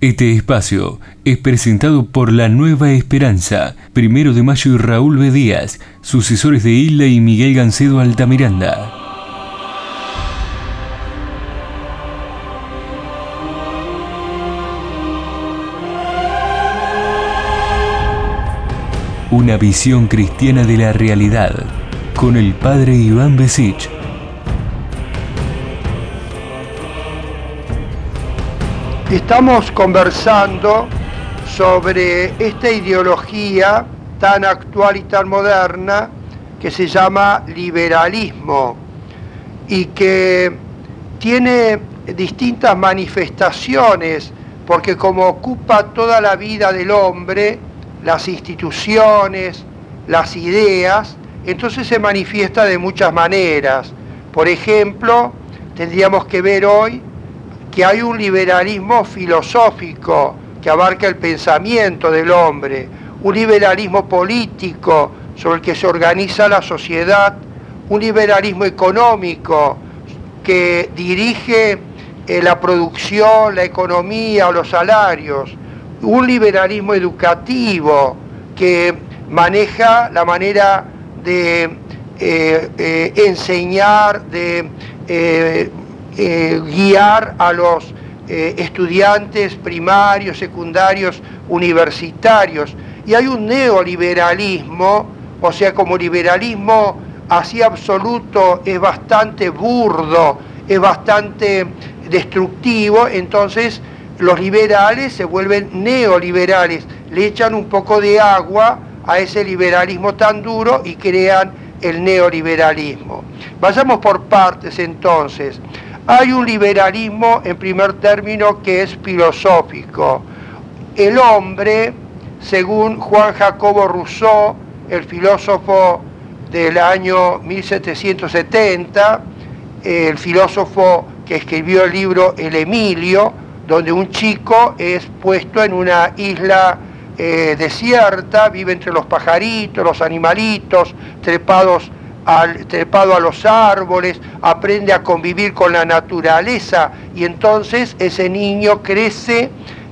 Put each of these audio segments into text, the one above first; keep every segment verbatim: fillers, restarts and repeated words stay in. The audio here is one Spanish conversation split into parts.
Este espacio es presentado por La Nueva Esperanza, Primero de Mayo y Raúl B. Díaz, sucesores de Hilda y Miguel Gancedo Altamiranda. Una visión cristiana de la realidad, con el padre Iván Besich. Estamos conversando sobre esta ideología tan actual y tan moderna que se llama liberalismo y que tiene distintas manifestaciones porque como ocupa toda la vida del hombre, las instituciones, las ideas, entonces se manifiesta de muchas maneras. Por ejemplo, tendríamos que ver hoy que hay un liberalismo filosófico que abarca el pensamiento del hombre, un liberalismo político sobre el que se organiza la sociedad, un liberalismo económico que dirige eh, la producción, la economía o los salarios, un liberalismo educativo que maneja la manera de eh, eh, enseñar, de eh, Eh, guiar a los eh, estudiantes primarios, secundarios, universitarios. Y hay un neoliberalismo, o sea, como liberalismo así absoluto es bastante burdo, es bastante destructivo, entonces los liberales se vuelven neoliberales, le echan un poco de agua a ese liberalismo tan duro y crean el neoliberalismo. Vayamos por partes entonces. Hay un liberalismo, en primer término, que es filosófico. El hombre, según Juan Jacobo Rousseau, el filósofo del año mil setecientos setenta, el filósofo que escribió el libro El Emilio, donde un chico es puesto en una isla eh, desierta, vive entre los pajaritos, los animalitos, trepados Al, trepado a los árboles, aprende a convivir con la naturaleza y entonces ese niño crece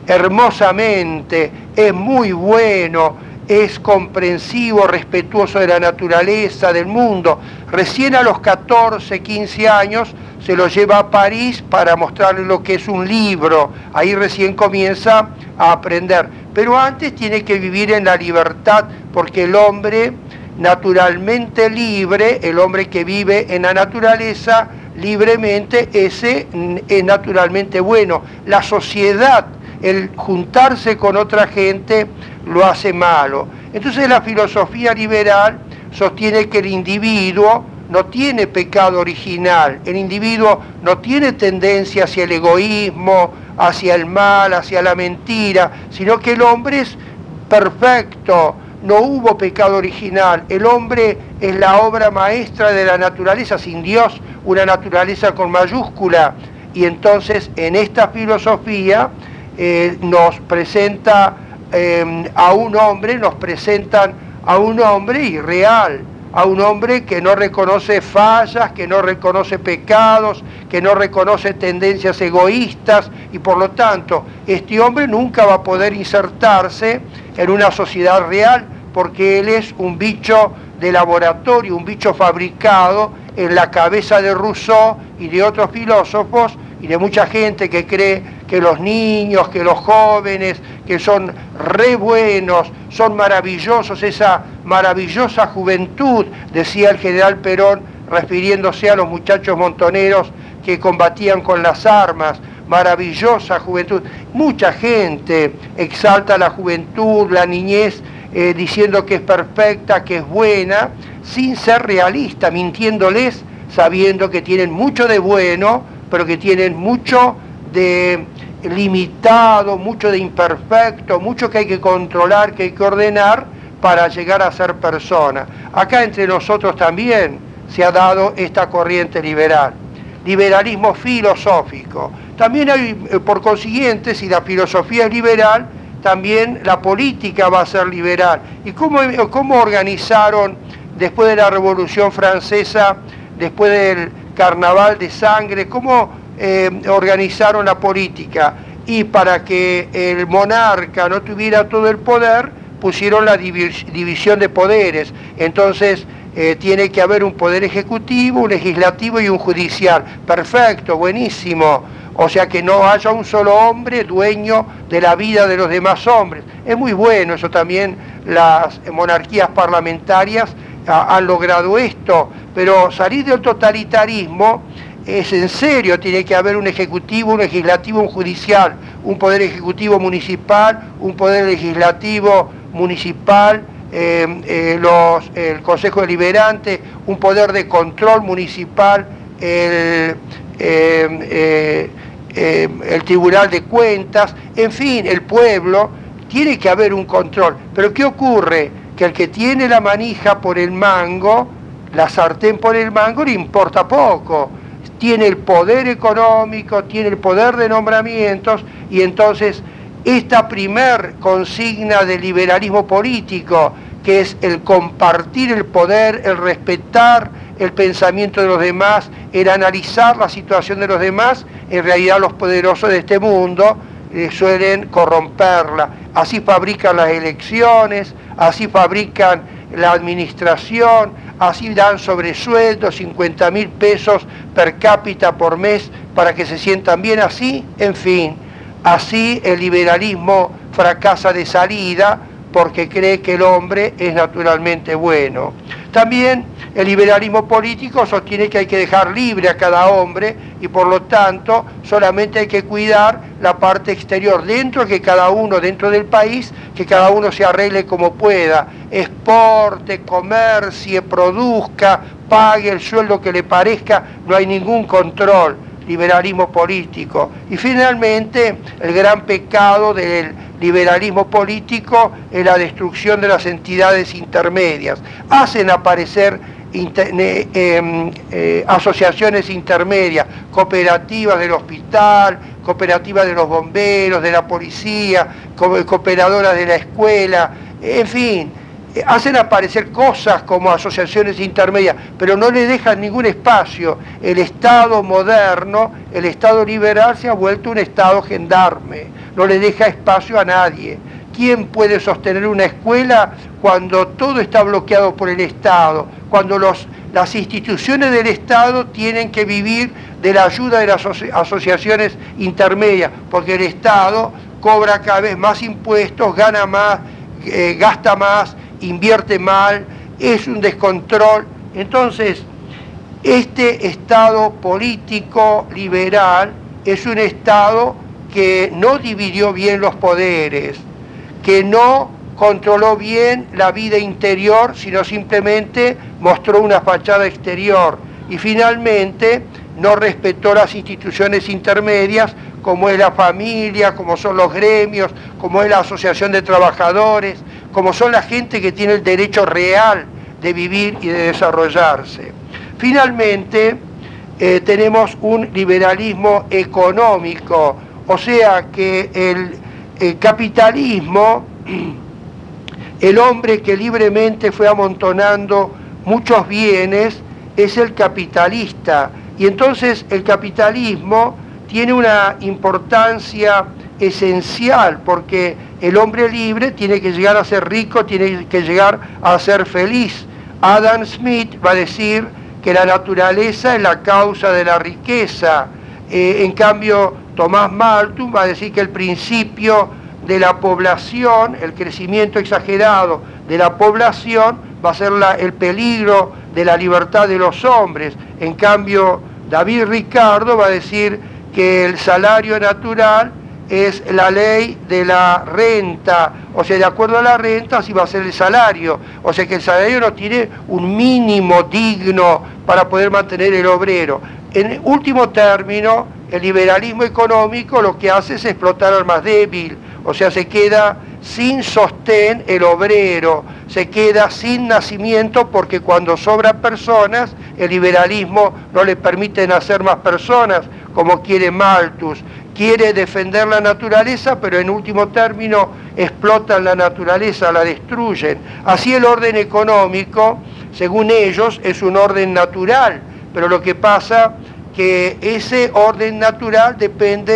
hermosamente, es muy bueno, es comprensivo, respetuoso de la naturaleza, del mundo. Recién a los catorce, quince años se lo lleva a París para mostrarle lo que es un libro, ahí recién comienza a aprender, pero antes tiene que vivir en la libertad porque el hombre naturalmente libre, el hombre que vive en la naturaleza libremente, ese es naturalmente bueno. La sociedad, el juntarse con otra gente, lo hace malo. Entonces la filosofía liberal sostiene que el individuo no tiene pecado original, el individuo no tiene tendencia hacia el egoísmo, hacia el mal, hacia la mentira, sino que el hombre es perfecto. No hubo pecado original, el hombre es la obra maestra de la naturaleza, sin Dios, una naturaleza con mayúscula. Y entonces en esta filosofía eh, nos presenta eh, a un hombre, nos presentan a un hombre irreal, a un hombre que no reconoce fallas, que no reconoce pecados, que no reconoce tendencias egoístas y por lo tanto este hombre nunca va a poder insertarse en una sociedad real porque él es un bicho de laboratorio, un bicho fabricado en la cabeza de Rousseau y de otros filósofos y de mucha gente que cree que los niños, que los jóvenes, que son re buenos, son maravillosos, esa maravillosa juventud, decía el general Perón, refiriéndose a los muchachos montoneros que combatían con las armas, maravillosa juventud. Mucha gente exalta la juventud, la niñez, eh, diciendo que es perfecta, que es buena, sin ser realista, mintiéndoles, sabiendo que tienen mucho de bueno, pero que tienen mucho de limitado, mucho de imperfecto, mucho que hay que controlar, que hay que ordenar para llegar a ser persona. Acá entre nosotros también se ha dado esta corriente liberal, liberalismo filosófico. También hay, por consiguiente, si la filosofía es liberal, también la política va a ser liberal. ¿Y cómo, cómo organizaron después de la Revolución Francesa, después del Carnaval de Sangre, cómo eh, organizaron la política? y para que el monarca no tuviera todo el poder, pusieron la división de poderes. Entonces eh, tiene que haber un poder ejecutivo, un legislativo y un judicial. Perfecto, buenísimo. O sea, que no haya un solo hombre dueño de la vida de los demás hombres. Es muy bueno, eso también las monarquías parlamentarias a, han logrado esto, pero salir del totalitarismo es en serio, tiene que haber un ejecutivo, un legislativo, un judicial, un poder ejecutivo municipal, un poder legislativo municipal, eh, eh, los, el Consejo Deliberante, un poder de control municipal, el... Eh, eh, Eh, el Tribunal de Cuentas, en fin, el pueblo, tiene que haber un control. Pero ¿qué ocurre? Que el que tiene la manija por el mango, la sartén por el mango, le importa poco. Tiene el poder económico, tiene el poder de nombramientos, y entonces esta primer consigna del liberalismo político, que es el compartir el poder, el respetar el pensamiento de los demás, el analizar la situación de los demás, en realidad los poderosos de este mundo eh, suelen corromperla. Así fabrican las elecciones, así fabrican la administración, así dan sobresueldos, cincuenta mil pesos per cápita por mes para que se sientan bien, así, en fin. Así el liberalismo fracasa de salida porque cree que el hombre es naturalmente bueno. También el liberalismo político sostiene que hay que dejar libre a cada hombre y por lo tanto solamente hay que cuidar la parte exterior, dentro que cada uno, dentro del país, que cada uno se arregle como pueda, exporte, comercie, produzca, pague el sueldo que le parezca, no hay ningún control. Liberalismo político. Y finalmente, el gran pecado del liberalismo político es la destrucción de las entidades intermedias. Hacen aparecer inter, eh, eh, eh, asociaciones intermedias, cooperativas del hospital, cooperativas de los bomberos, de la policía, co cooperadoras de la escuela, en fin. Hacen aparecer cosas como asociaciones intermedias, pero no le dejan ningún espacio. El Estado moderno, el Estado liberal se ha vuelto un Estado gendarme, no le deja espacio a nadie. ¿Quién puede sostener una escuela cuando todo está bloqueado por el Estado? Cuando los, las instituciones del Estado tienen que vivir de la ayuda de las asociaciones intermedias, porque el Estado cobra cada vez más impuestos, gana más, eh, gasta más, invierte mal, es un descontrol. Entonces, este Estado político liberal es un Estado que no dividió bien los poderes, que no controló bien la vida interior, sino simplemente mostró una fachada exterior y finalmente no respetó las instituciones intermedias como es la familia, como son los gremios, como es la asociación de trabajadores, como son la gente que tiene el derecho real de vivir y de desarrollarse. Finalmente, eh, tenemos un liberalismo económico, o sea que el, el capitalismo, el hombre que libremente fue amontonando muchos bienes, es el capitalista. Y entonces el capitalismo tiene una importancia esencial, porque el hombre libre tiene que llegar a ser rico, tiene que llegar a ser feliz. Adam Smith va a decir que la naturaleza es la causa de la riqueza. Eh, en cambio, Tomás Malthus va a decir que el principio de la población, el crecimiento exagerado de la población, va a ser la, el peligro de la libertad de los hombres. En cambio, David Ricardo va a decir que el salario natural es la ley de la renta, o sea, de acuerdo a la renta así va a ser el salario, o sea que el salario no tiene un mínimo digno para poder mantener el obrero. En último término, el liberalismo económico lo que hace es explotar al más débil, o sea, se queda sin sostén el obrero, se queda sin nacimiento porque cuando sobran personas, el liberalismo no le permite nacer más personas, como quiere Malthus. Quiere defender la naturaleza, pero en último término explotan la naturaleza, la destruyen. Así el orden económico, según ellos, es un orden natural, pero lo que pasa que ese orden natural depende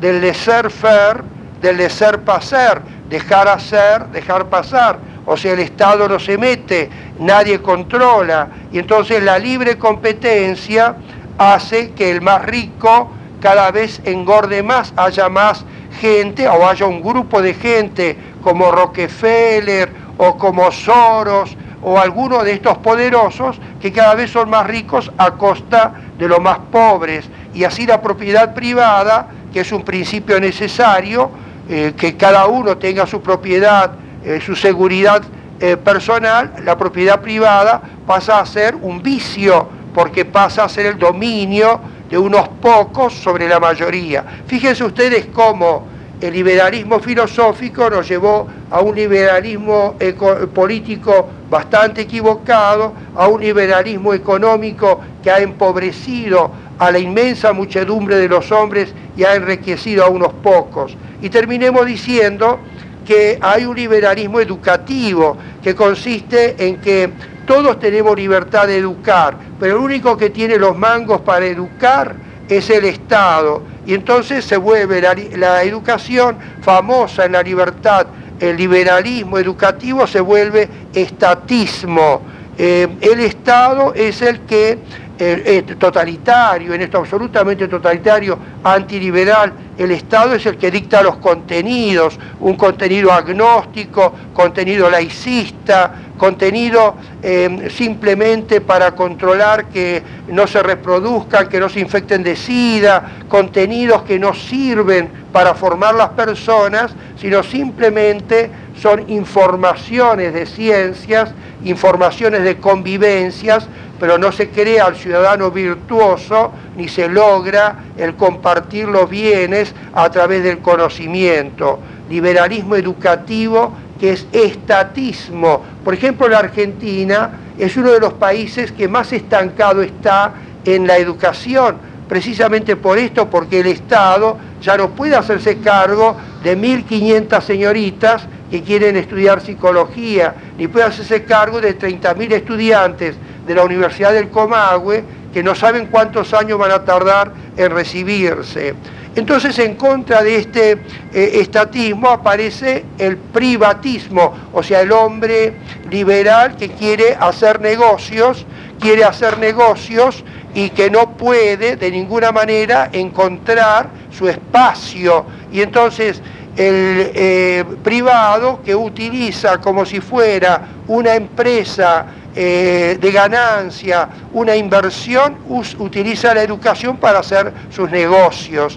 del laissez-faire, del laissez-passer, dejar hacer, dejar pasar. O sea, el Estado no se mete, nadie controla, y entonces la libre competencia hace que el más rico cada vez engorde más, haya más gente o haya un grupo de gente como Rockefeller o como Soros o alguno de estos poderosos que cada vez son más ricos a costa de los más pobres. Y así la propiedad privada, que es un principio necesario, eh, que cada uno tenga su propiedad, eh, su seguridad eh, personal, la propiedad privada pasa a ser un vicio, porque pasa a ser el dominio de unos pocos sobre la mayoría. Fíjense ustedes cómo el liberalismo filosófico nos llevó a un liberalismo político bastante equivocado, a un liberalismo económico que ha empobrecido a la inmensa muchedumbre de los hombres y ha enriquecido a unos pocos. Y terminemos diciendo que hay un liberalismo educativo que consiste en que todos tenemos libertad de educar, pero el único que tiene los mangos para educar es el Estado. Y entonces se vuelve la, la educación famosa en la libertad, el liberalismo educativo se vuelve estatismo. Eh, el Estado es el que, eh, es totalitario, en esto absolutamente totalitario, antiliberal, el Estado es el que dicta los contenidos, un contenido agnóstico, contenido laicista, contenido eh, simplemente para controlar que no se reproduzcan, que no se infecten de SIDA, contenidos que no sirven para formar las personas, sino simplemente son informaciones de ciencias, informaciones de convivencias, pero no se crea al ciudadano virtuoso, ni se logra el compartir los bienes a través del conocimiento. Liberalismo educativo que es estatismo. Por ejemplo, la Argentina es uno de los países que más estancado está en la educación, precisamente por esto, porque el Estado ya no puede hacerse cargo de mil quinientas señoritas que quieren estudiar psicología, ni puede hacerse cargo de treinta mil estudiantes de la Universidad del Comahue que no saben cuántos años van a tardar en recibirse. Entonces, en contra de este eh, estatismo aparece el privatismo, o sea, el hombre liberal que quiere hacer negocios, quiere hacer negocios y que no puede de ninguna manera encontrar su espacio. Y entonces el eh, privado que utiliza como si fuera una empresa eh, de ganancia, una inversión, us, utiliza la educación para hacer sus negocios.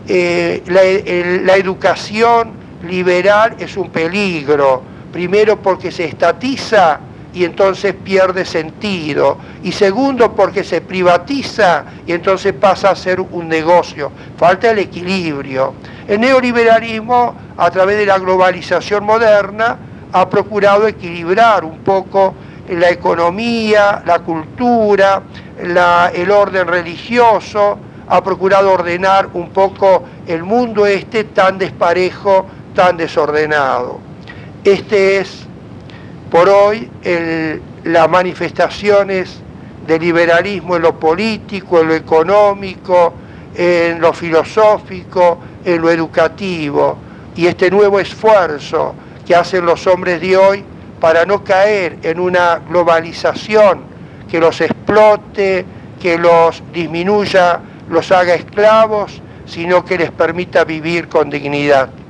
Eh, la, el, la educación liberal es un peligro, primero porque se estatiza y entonces pierde sentido, y segundo porque se privatiza y entonces pasa a ser un negocio, falta el equilibrio. El neoliberalismo, a través de la globalización moderna, ha procurado equilibrar un poco la economía, la cultura, la, el orden religioso, ha procurado ordenar un poco el mundo este tan desparejo, tan desordenado. Este es, por hoy, el, las manifestaciones del liberalismo en lo político, en lo económico, en lo filosófico, en lo educativo, y este nuevo esfuerzo que hacen los hombres de hoy para no caer en una globalización que los explote, que los disminuya, los haga esclavos, sino que les permita vivir con dignidad.